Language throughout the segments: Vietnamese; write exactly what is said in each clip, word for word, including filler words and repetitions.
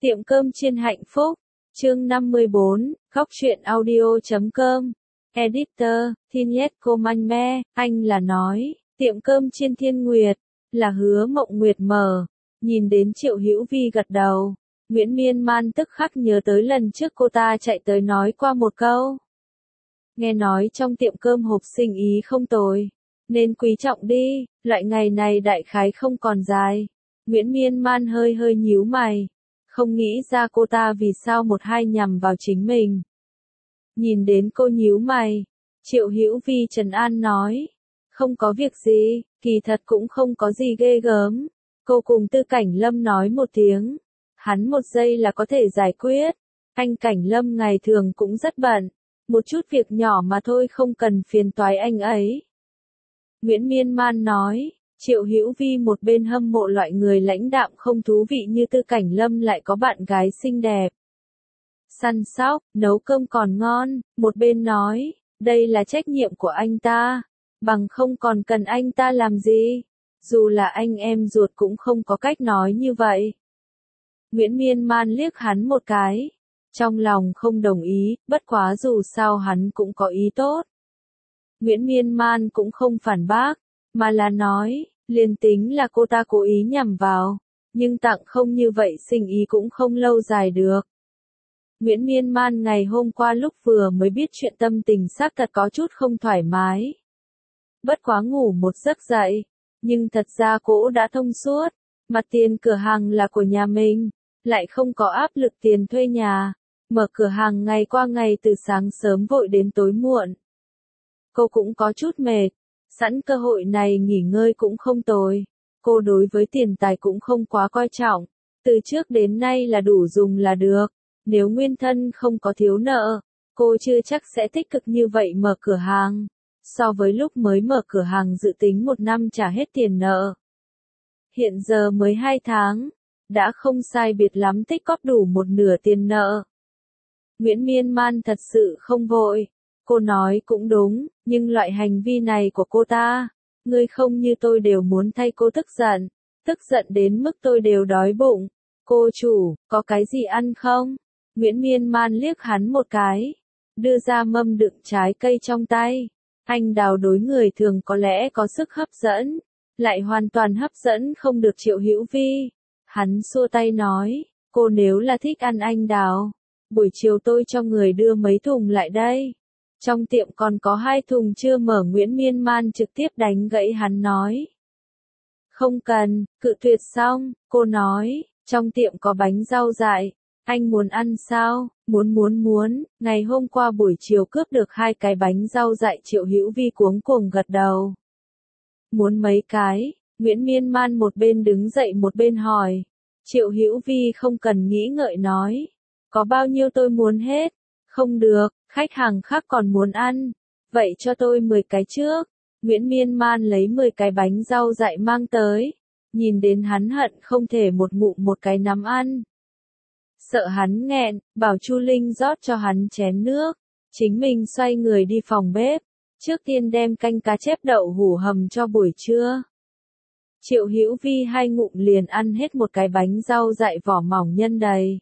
Tiệm cơm chiên hạnh phúc, chương năm mươi bốn, góc truyện audio chấm com. Editor, Thinet Comanme, anh là nói, tiệm cơm chiên Thiên Nguyệt, là Hứa Mộng Nguyệt mở. Nhìn đến Triệu Hữu Vi gật đầu, Nguyễn Miên Man tức khắc nhớ tới lần trước cô ta chạy tới nói qua một câu. Nghe nói trong tiệm cơm hộp sinh ý không tồi, nên quý trọng đi, loại ngày này đại khái không còn dài. Nguyễn Miên Man hơi hơi nhíu mày, không nghĩ ra cô ta vì sao một hai nhằm vào chính mình. Nhìn đến cô nhíu mày, Triệu Hữu Vi trấn an nói, không có việc gì, kỳ thật cũng không có gì ghê gớm. Cô cùng Tư Cảnh Lâm nói một tiếng, hắn một giây là có thể giải quyết. Anh Cảnh Lâm ngày thường cũng rất bận, một chút việc nhỏ mà thôi không cần phiền toái anh ấy. Nguyễn Miên Man nói. Triệu Hữu Vi một bên hâm mộ loại người lãnh đạm không thú vị như Tư Cảnh Lâm lại có bạn gái xinh đẹp, săn sóc, nấu cơm còn ngon, một bên nói, đây là trách nhiệm của anh ta, bằng không còn cần anh ta làm gì, dù là anh em ruột cũng không có cách nói như vậy. Nguyễn Miên Man liếc hắn một cái, trong lòng không đồng ý, bất quá dù sao hắn cũng có ý tốt. Nguyễn Miên Man cũng không phản bác, mà là nói, liền tính là cô ta cố ý nhằm vào, nhưng tặng không như vậy sinh ý cũng không lâu dài được. Nguyễn Miên Man ngày hôm qua lúc vừa mới biết chuyện tâm tình xác thật có chút không thoải mái. Bất quá ngủ một giấc dậy, nhưng thật ra cô đã thông suốt, mặt tiền cửa hàng là của nhà mình, lại không có áp lực tiền thuê nhà, mở cửa hàng ngày qua ngày từ sáng sớm vội đến tối muộn. Cô cũng có chút mệt. Sẵn cơ hội này nghỉ ngơi cũng không tồi. Cô đối với tiền tài cũng không quá coi trọng. Từ trước đến nay là đủ dùng là được. Nếu nguyên thân không có thiếu nợ, cô chưa chắc sẽ tích cực như vậy mở cửa hàng. So với lúc mới mở cửa hàng dự tính một năm trả hết tiền nợ. Hiện giờ mới hai tháng, đã không sai biệt lắm tích cóp đủ một nửa tiền nợ. Nguyễn Miên Man thật sự không vội. Cô nói cũng đúng, nhưng loại hành vi này của cô ta, ngươi không như tôi đều muốn thay cô tức giận, tức giận đến mức tôi đều đói bụng. Cô chủ, có cái gì ăn không? Nguyễn Miên Man liếc hắn một cái, đưa ra mâm đựng trái cây trong tay. Anh đào đối người thường có lẽ có sức hấp dẫn, lại hoàn toàn hấp dẫn không được Triệu Hữu Vi. Hắn xua tay nói, cô nếu là thích ăn anh đào, buổi chiều tôi cho người đưa mấy thùng lại đây. Trong tiệm còn có hai thùng chưa mở. Nguyễn Miên Man trực tiếp đánh gãy hắn nói. Không cần, cự tuyệt xong, cô nói, trong tiệm có bánh rau dại, anh muốn ăn sao? Muốn muốn muốn, ngày hôm qua buổi chiều cướp được hai cái bánh rau dại. Triệu Hữu Vi cuống cuồng gật đầu. Muốn mấy cái? Nguyễn Miên Man một bên đứng dậy một bên hỏi. Triệu Hữu Vi không cần nghĩ ngợi nói. Có bao nhiêu tôi muốn hết. Không được, khách hàng khác còn muốn ăn. Vậy cho tôi mười cái trước. Nguyễn Miên Man lấy mười cái bánh rau dại mang tới. Nhìn đến hắn hận không thể một ngụm một cái nắm ăn. Sợ hắn nghẹn, bảo Chu Linh rót cho hắn chén nước. Chính mình xoay người đi phòng bếp. Trước tiên đem canh cá chép đậu hủ hầm cho buổi trưa. Triệu Hữu Vi hai ngụm liền ăn hết một cái bánh rau dại vỏ mỏng nhân đầy.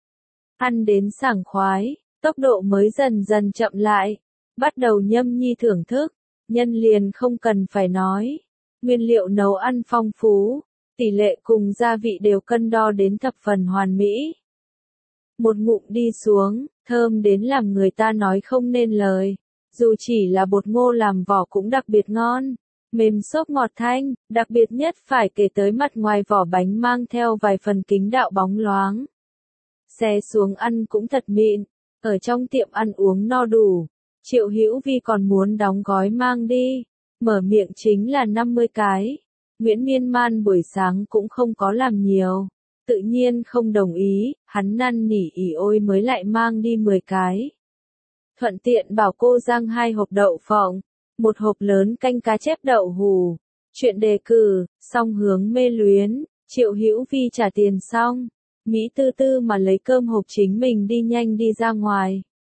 Ăn đến sảng khoái. Tốc độ mới dần dần chậm lại, bắt đầu nhâm nhi thưởng thức, nhân liền không cần phải nói. Nguyên liệu nấu ăn phong phú, tỷ lệ cùng gia vị đều cân đo đến thập phần hoàn mỹ. Một ngụm đi xuống, thơm đến làm người ta nói không nên lời, dù chỉ là bột ngô làm vỏ cũng đặc biệt ngon, mềm xốp ngọt thanh, đặc biệt nhất phải kể tới mặt ngoài vỏ bánh mang theo vài phần kính đạo bóng loáng. Xé xuống ăn cũng thật mịn. Ở trong tiệm ăn uống no đủ, Triệu Hữu Vi còn muốn đóng gói mang đi, mở miệng chính là năm mươi cái. Nguyễn Miên Man buổi sáng cũng không có làm nhiều, tự nhiên không đồng ý, hắn năn nỉ ỉ ôi mới lại mang đi mười cái. Thuận tiện bảo cô rang hai hộp đậu phộng, một hộp lớn canh cá chép đậu hủ. Chuyện đề cử, song hướng mê luyến, Triệu Hữu Vi trả tiền xong. Mỹ tư tư mà lấy cơm hộp chính mình đi nhanh đi ra ngoài.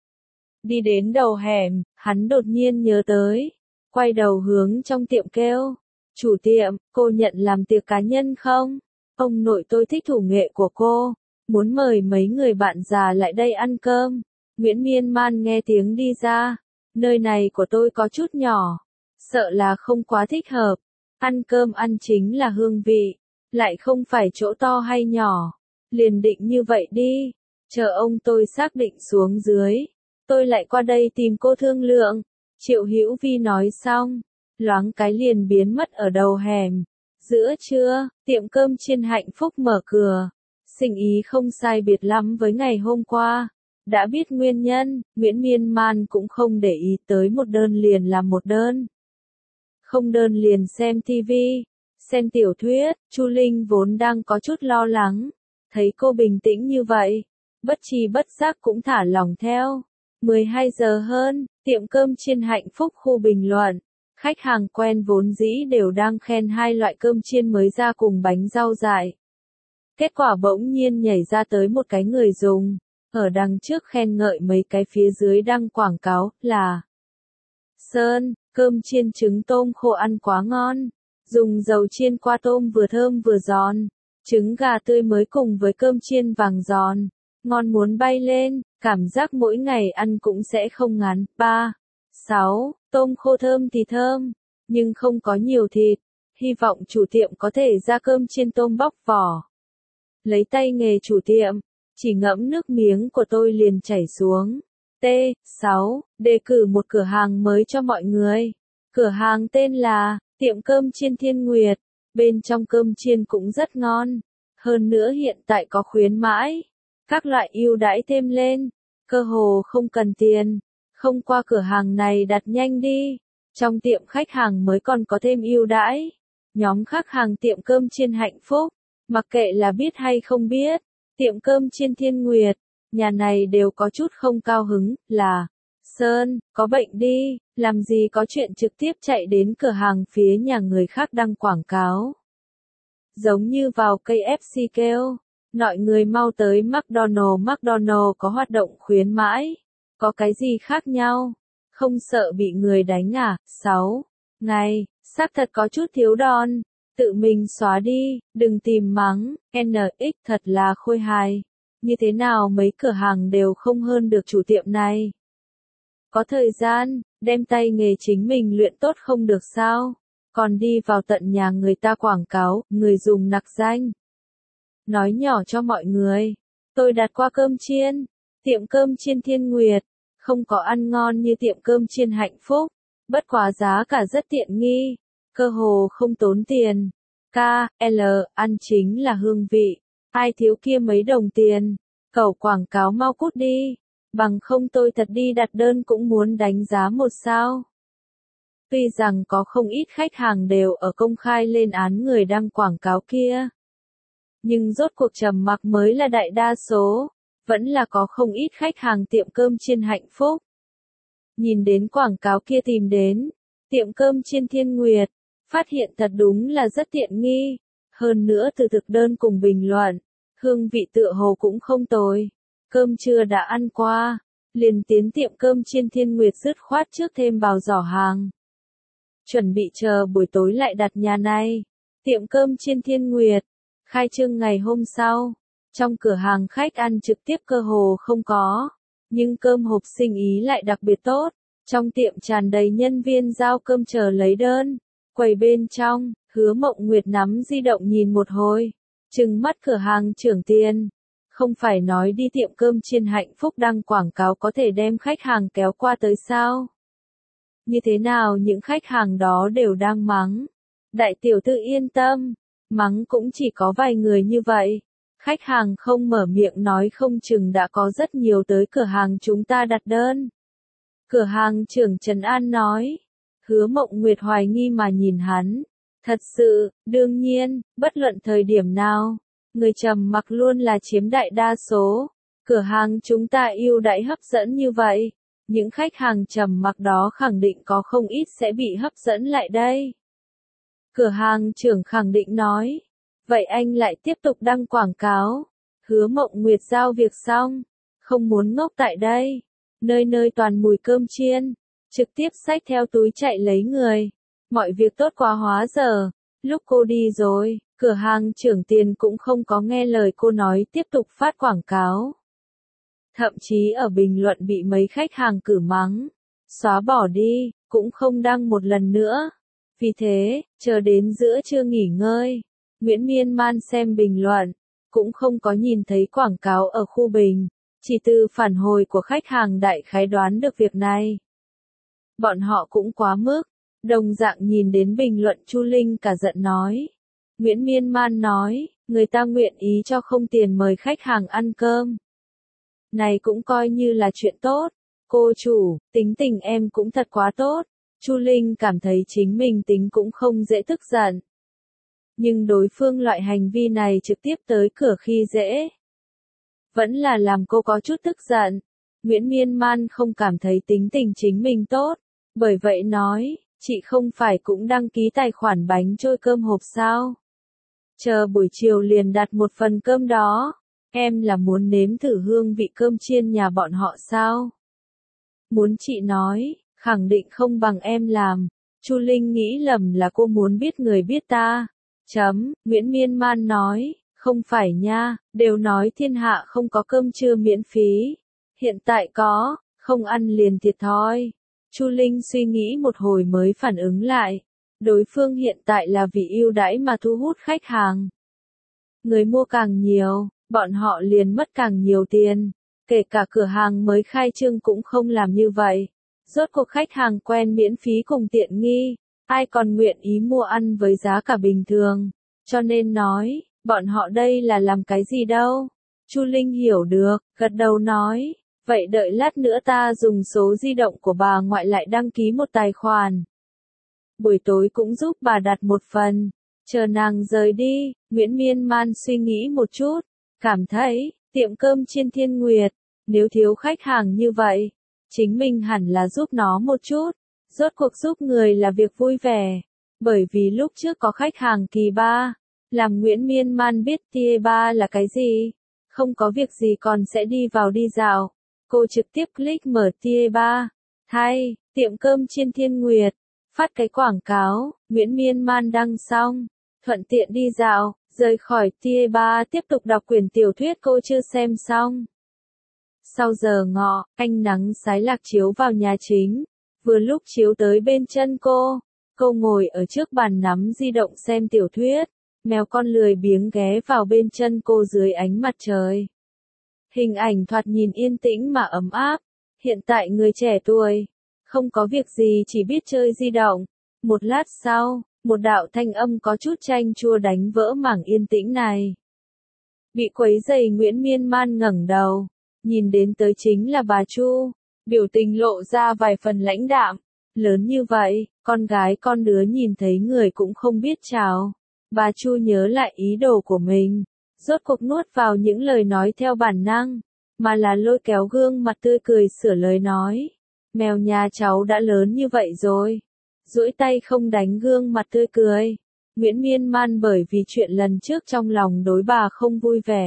Đi đến đầu hẻm, hắn đột nhiên nhớ tới. Quay đầu hướng trong tiệm kêu. Chủ tiệm, cô nhận làm tiệc cá nhân không? Ông nội tôi thích thủ nghệ của cô. muốn mời mấy người bạn già lại đây ăn cơm. Nguyễn Miên Man nghe tiếng đi ra, nơi này của tôi có chút nhỏ, sợ là không quá thích hợp. Ăn cơm ăn chính là hương vị, lại không phải chỗ to hay nhỏ. Liền định như vậy đi, chờ ông tôi xác định xuống dưới, tôi lại qua đây tìm cô thương lượng. Triệu Hữu Vi nói xong, loáng cái liền biến mất ở đầu hẻm. Giữa trưa, tiệm cơm chiên Hạnh Phúc mở cửa. Sinh ý không sai biệt lắm với ngày hôm qua. Đã biết nguyên nhân, Nguyễn Miên Man cũng không để ý tới, một đơn liền là một đơn. Không đơn liền xem tivi, xem tiểu thuyết. Chu Linh vốn đang có chút lo lắng, thấy cô bình tĩnh như vậy, bất tri bất giác cũng thả lòng theo. mười hai giờ hơn, tiệm cơm chiên Hạnh Phúc khu bình luận. Khách hàng quen vốn dĩ đều đang khen hai loại cơm chiên mới ra cùng bánh rau dại. Kết quả bỗng nhiên nhảy ra tới một cái người dùng, ở đằng trước khen ngợi mấy cái phía dưới đăng quảng cáo là Sơn, cơm chiên trứng tôm khô ăn quá ngon, dùng dầu chiên qua tôm vừa thơm vừa giòn, trứng gà tươi mới cùng với cơm chiên vàng giòn, ngon muốn bay lên, cảm giác mỗi ngày ăn cũng sẽ không ngán. ba. sáu. Tôm khô thơm thì thơm, nhưng không có nhiều thịt, hy vọng chủ tiệm có thể ra cơm chiên tôm bóc vỏ. Lấy tay nghề chủ tiệm, chỉ ngẫm nước miếng của tôi liền chảy xuống. T. sáu. Đề cử một cửa hàng mới cho mọi người. Cửa hàng tên là Tiệm Cơm Chiên Thiên Nguyệt. Bên trong cơm chiên cũng rất ngon. Hơn nữa hiện tại có khuyến mãi, các loại ưu đãi thêm lên, cơ hồ không cần tiền. Không qua cửa hàng này đặt nhanh đi. Trong tiệm khách hàng mới còn có thêm ưu đãi. Nhóm khách hàng tiệm cơm chiên Hạnh Phúc, mặc kệ là biết hay không biết, tiệm cơm chiên Thiên Nguyệt, nhà này đều có chút không cao hứng, là Sơn, có bệnh đi, làm gì có chuyện trực tiếp chạy đến cửa hàng phía nhà người khác đăng quảng cáo. Giống như vào ca ép xê kêu, mọi người mau tới McDonald, McDonald có hoạt động khuyến mãi, có cái gì khác nhau, không sợ bị người đánh à. sáu. Ngày, xác thật có chút thiếu đòn, tự mình xóa đi, đừng tìm mắng. en ích thật là khôi hài, như thế nào mấy cửa hàng đều không hơn được chủ tiệm này. Có thời gian, đem tay nghề chính mình luyện tốt không được sao, còn đi vào tận nhà người ta quảng cáo, người dùng nặc danh. Nói nhỏ cho mọi người, tôi đặt qua cơm chiên, tiệm cơm chiên Thiên Nguyệt, không có ăn ngon như tiệm cơm chiên Hạnh Phúc, bất quá giá cả rất tiện nghi, cơ hồ không tốn tiền. K, L, ăn chính là hương vị, ai thiếu kia mấy đồng tiền, cẩu quảng cáo mau cút đi, bằng không tôi thật đi đặt đơn cũng muốn đánh giá một sao. Tuy rằng có không ít khách hàng đều ở công khai lên án người đăng quảng cáo kia, nhưng rốt cuộc trầm mặc mới là đại đa số, vẫn là có không ít khách hàng tiệm cơm chiên Hạnh Phúc. Nhìn đến quảng cáo kia tìm đến, tiệm cơm chiên Thiên Nguyệt, phát hiện thật đúng là rất tiện nghi, hơn nữa từ thực đơn cùng bình luận, hương vị tựa hồ cũng không tồi. Cơm trưa đã ăn qua, liền tiến tiệm cơm chiên Thiên Nguyệt dứt khoát trước thêm vào giỏ hàng. Chuẩn bị chờ buổi tối lại đặt nhà này. Tiệm cơm chiên Thiên Nguyệt, khai trương ngày hôm sau, trong cửa hàng khách ăn trực tiếp cơ hồ không có, nhưng cơm hộp sinh ý lại đặc biệt tốt. Trong tiệm tràn đầy nhân viên giao cơm chờ lấy đơn. Quầy bên trong, Hứa Mộng Nguyệt nắm di động nhìn một hồi, trừng mắt cửa hàng trưởng tiền. Không phải nói đi tiệm cơm chiên Hạnh Phúc đăng quảng cáo có thể đem khách hàng kéo qua tới sao? Như thế nào những khách hàng đó đều đang mắng. Đại tiểu thư yên tâm, mắng cũng chỉ có vài người như vậy. Khách hàng không mở miệng nói không chừng đã có rất nhiều tới cửa hàng chúng ta đặt đơn. Cửa hàng trưởng Trần An nói. Hứa Mộng Nguyệt hoài nghi mà nhìn hắn. Thật sự, đương nhiên, bất luận thời điểm nào, người trầm mặc luôn là chiếm đại đa số. Cửa hàng chúng ta ưu đãi hấp dẫn như vậy, những khách hàng trầm mặc đó khẳng định có không ít sẽ bị hấp dẫn lại đây. Cửa hàng trưởng khẳng định nói. Vậy anh lại tiếp tục đăng quảng cáo. Hứa Mộng Nguyệt giao việc xong, không muốn ngốc tại đây. Nơi nơi toàn mùi cơm chiên, trực tiếp xách theo túi chạy lấy người. Mọi việc tốt quá hóa giờ. Lúc cô đi rồi, Cửa hàng trưởng tiền cũng không có nghe lời cô nói tiếp tục phát quảng cáo. Thậm chí ở bình luận bị mấy khách hàng cử mắng, xóa bỏ đi, cũng không đăng một lần nữa. Vì thế, chờ đến giữa trưa nghỉ ngơi, Nguyễn Miên Man xem bình luận, cũng không có nhìn thấy quảng cáo ở khu bình, chỉ từ phản hồi của khách hàng đại khái đoán được việc này. Bọn họ cũng quá mức, đồng dạng nhìn đến bình luận Chu Linh cả giận nói. Nguyễn Miên Man nói, người ta nguyện ý cho không tiền mời khách hàng ăn cơm. Này cũng coi như là chuyện tốt. Cô chủ, tính tình em cũng thật quá tốt. Chu Linh cảm thấy chính mình tính cũng không dễ tức giận. Nhưng đối phương loại hành vi này trực tiếp tới cửa khi dễ. Vẫn là làm cô có chút tức giận. Nguyễn Miên Man không cảm thấy tính tình chính mình tốt. Bởi vậy nói, chị không phải cũng đăng ký tài khoản bánh trôi cơm hộp sao? Chờ buổi chiều liền đặt một phần cơm đó. Em là muốn nếm thử hương vị cơm chiên nhà bọn họ sao? Muốn chị nói, khẳng định không bằng em làm. Chu Linh nghĩ lầm là cô muốn biết người biết ta. Chấm, Nguyễn Miên Man nói, không phải nha, đều nói thiên hạ không có cơm trưa miễn phí. Hiện tại có, không ăn liền thiệt thòi. Chu Linh suy nghĩ một hồi mới phản ứng lại. Đối phương hiện tại là vì ưu đãi mà thu hút khách hàng. Người mua càng nhiều, bọn họ liền mất càng nhiều tiền. Kể cả cửa hàng mới khai trương cũng không làm như vậy. Rốt cuộc khách hàng quen miễn phí cùng tiện nghi, ai còn nguyện ý mua ăn với giá cả bình thường. Cho nên nói, bọn họ đây là làm cái gì đâu. Chu Linh hiểu được, gật đầu nói, vậy đợi lát nữa ta dùng số di động của bà ngoại lại đăng ký một tài khoản. Buổi tối cũng giúp bà đặt một phần. Chờ nàng rời đi, Nguyễn Miên Man suy nghĩ một chút, cảm thấy, tiệm cơm chiên Thiên Nguyệt, nếu thiếu khách hàng như vậy, chính mình hẳn là giúp nó một chút. Rốt cuộc giúp người là việc vui vẻ, bởi vì lúc trước có khách hàng kỳ ba, làm Nguyễn Miên Man biết tier ba là cái gì, không có việc gì còn sẽ đi vào đi dạo. Cô trực tiếp click mở tier ba, thay, tiệm cơm chiên Thiên Nguyệt, phát cái quảng cáo, Nguyễn Miên Man đăng xong, thuận tiện đi dạo, rời khỏi tier ba tiếp tục đọc quyển tiểu thuyết cô chưa xem xong. Sau giờ ngọ, ánh nắng sái lạc chiếu vào nhà chính, vừa lúc chiếu tới bên chân cô, cô ngồi ở trước bàn nắm di động xem tiểu thuyết, mèo con lười biếng ghé vào bên chân cô dưới ánh mặt trời. Hình ảnh thoạt nhìn yên tĩnh mà ấm áp, hiện tại người trẻ tuổi, không có việc gì chỉ biết chơi di động. Một lát sau, một đạo thanh âm có chút chanh chua đánh vỡ mảng yên tĩnh này. Bị quấy rầy Nguyễn Miên Man ngẩng đầu, nhìn đến tới chính là bà Chu, biểu tình lộ ra vài phần lãnh đạm. Lớn như vậy, con gái con đứa nhìn thấy người cũng không biết chào. Bà Chu nhớ lại ý đồ của mình, rốt cuộc nuốt vào những lời nói theo bản năng, mà là lôi kéo gương mặt tươi cười sửa lời nói. Mèo nhà cháu đã lớn như vậy rồi. Duỗi tay không đánh gương mặt tươi cười. Nguyễn Miên Man bởi vì chuyện lần trước trong lòng đối bà không vui vẻ.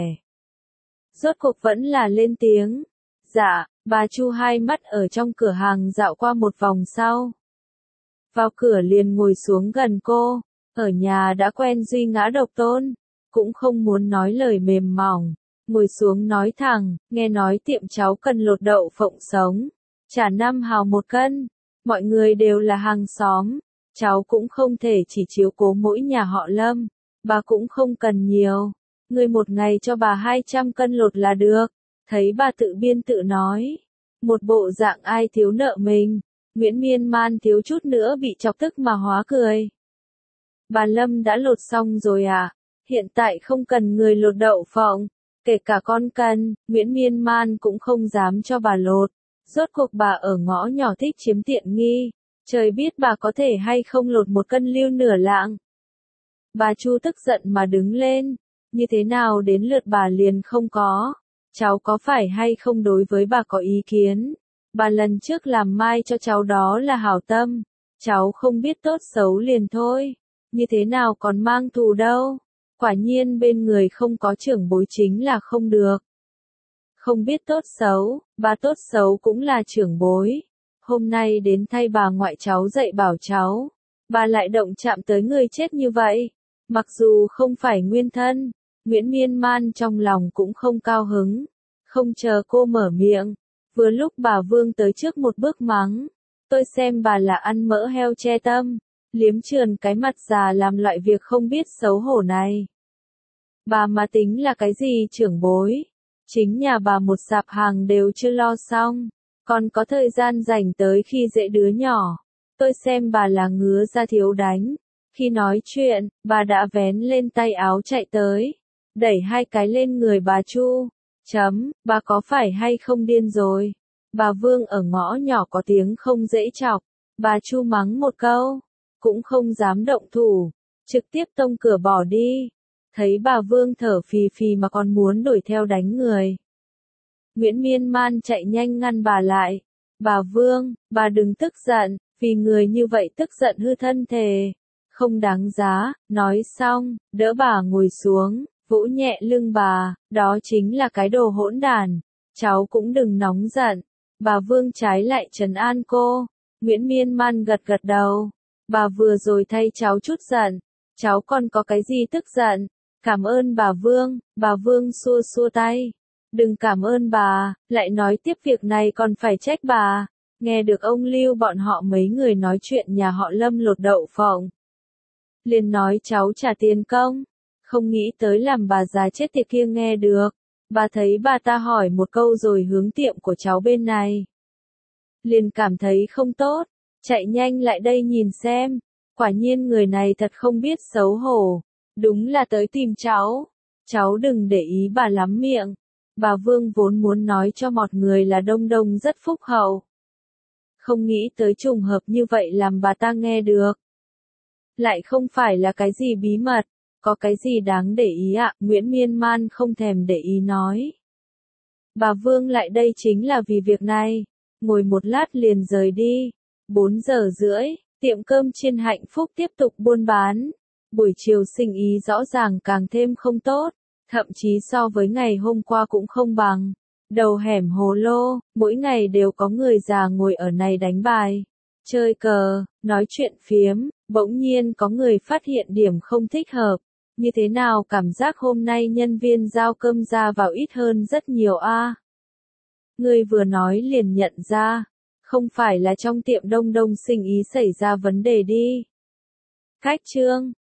Rốt cuộc vẫn là lên tiếng. Dạ, bà Chu hai mắt ở trong cửa hàng dạo qua một vòng sau. Vào cửa liền ngồi xuống gần cô. Ở nhà đã quen duy ngã độc tôn, cũng không muốn nói lời mềm mỏng. Ngồi xuống nói thẳng, nghe nói tiệm cháu cần lột đậu phộng sống. Trả năm hào một cân. Mọi người đều là hàng xóm. Cháu cũng không thể chỉ chiếu cố mỗi nhà họ Lâm. Bà cũng không cần nhiều. Người một ngày cho bà hai trăm cân lột là được. Thấy bà tự biên tự nói. Một bộ dạng ai thiếu nợ mình. Nguyễn Miên Man thiếu chút nữa bị chọc tức mà hóa cười. Bà Lâm đã lột xong rồi à? Hiện tại không cần người lột đậu phộng. Kể cả con cần, Nguyễn Miên Man cũng không dám cho bà lột. Rốt cuộc bà ở ngõ nhỏ thích chiếm tiện nghi. Trời biết bà có thể hay không lột một cân lưu nửa lạng. Bà Chu tức giận mà đứng lên. Như thế nào đến lượt bà liền không có. Cháu có phải hay không đối với bà có ý kiến. Bà lần trước làm mai cho cháu đó là hảo tâm. Cháu không biết tốt xấu liền thôi. Như thế nào còn mang thù đâu. Quả nhiên bên người không có trưởng bối chính là không được. Không biết tốt xấu, bà tốt xấu cũng là trưởng bối. Hôm nay đến thay bà ngoại cháu dạy bảo cháu. Bà lại động chạm tới người chết như vậy. Mặc dù không phải nguyên thân, Nguyễn Miên Man trong lòng cũng không cao hứng. Không chờ cô mở miệng, vừa lúc bà Vương tới trước một bước mắng. Tôi xem bà là ăn mỡ heo che tâm, liếm trườn cái mặt già làm loại việc không biết xấu hổ này. Bà mà tính là cái gì trưởng bối? Chính nhà bà một sạp hàng đều chưa lo xong, còn có thời gian rảnh tới khi dễ đứa nhỏ. Tôi xem bà là ngứa ra thiếu đánh. Khi nói chuyện, bà đã vén lên tay áo chạy tới, đẩy hai cái lên người bà Chu. Chấm, bà có phải hay không điên rồi? Bà Vương ở ngõ nhỏ có tiếng không dễ chọc, bà Chu mắng một câu, cũng không dám động thủ, trực tiếp tông cửa bỏ đi. Thấy bà Vương thở phì phì mà còn muốn đuổi theo đánh người. Nguyễn Miên Man chạy nhanh ngăn bà lại. Bà Vương, bà đừng tức giận, vì người như vậy tức giận hư thân thể. Không đáng giá, nói xong, đỡ bà ngồi xuống, vỗ nhẹ lưng bà, đó chính là cái đồ hỗn đản. Cháu cũng đừng nóng giận. Bà Vương trái lại trấn an cô. Nguyễn Miên Man gật gật đầu. Bà vừa rồi thay cháu chút giận, cháu còn có cái gì tức giận? Cảm ơn bà Vương. Bà Vương xua xua tay. Đừng cảm ơn bà, lại nói tiếp việc này còn phải trách bà. Nghe được ông Lưu bọn họ mấy người nói chuyện nhà họ Lâm lột đậu phộng. Liền nói cháu trả tiền công. Không nghĩ tới làm bà già chết tiệt kia nghe được. Bà thấy bà ta hỏi một câu rồi hướng tiệm của cháu bên này. Liền cảm thấy không tốt, chạy nhanh lại đây nhìn xem. Quả nhiên người này thật không biết xấu hổ. Đúng là tới tìm cháu. Cháu đừng để ý bà lắm miệng. Bà Vương vốn muốn nói cho mọi người là Đông Đông rất phúc hậu. Không nghĩ tới trùng hợp như vậy làm bà ta nghe được. Lại không phải là cái gì bí mật, có cái gì đáng để ý ạ, Nguyễn Miên Man không thèm để ý nói. Bà Vương lại đây chính là vì việc này, ngồi một lát liền rời đi. bốn giờ rưỡi, tiệm cơm Chiên Hạnh Phúc tiếp tục buôn bán. Buổi chiều sinh ý rõ ràng càng thêm không tốt, thậm chí so với ngày hôm qua cũng không bằng. Đầu hẻm Hồ Lô, mỗi ngày đều có người già ngồi ở này đánh bài, chơi cờ, nói chuyện phiếm, bỗng nhiên có người phát hiện điểm không thích hợp. Như thế nào cảm giác hôm nay nhân viên giao cơm ra vào ít hơn rất nhiều a? À? Người vừa nói liền nhận ra, không phải là trong tiệm Đông Đông sinh ý xảy ra vấn đề đi. Khách trương,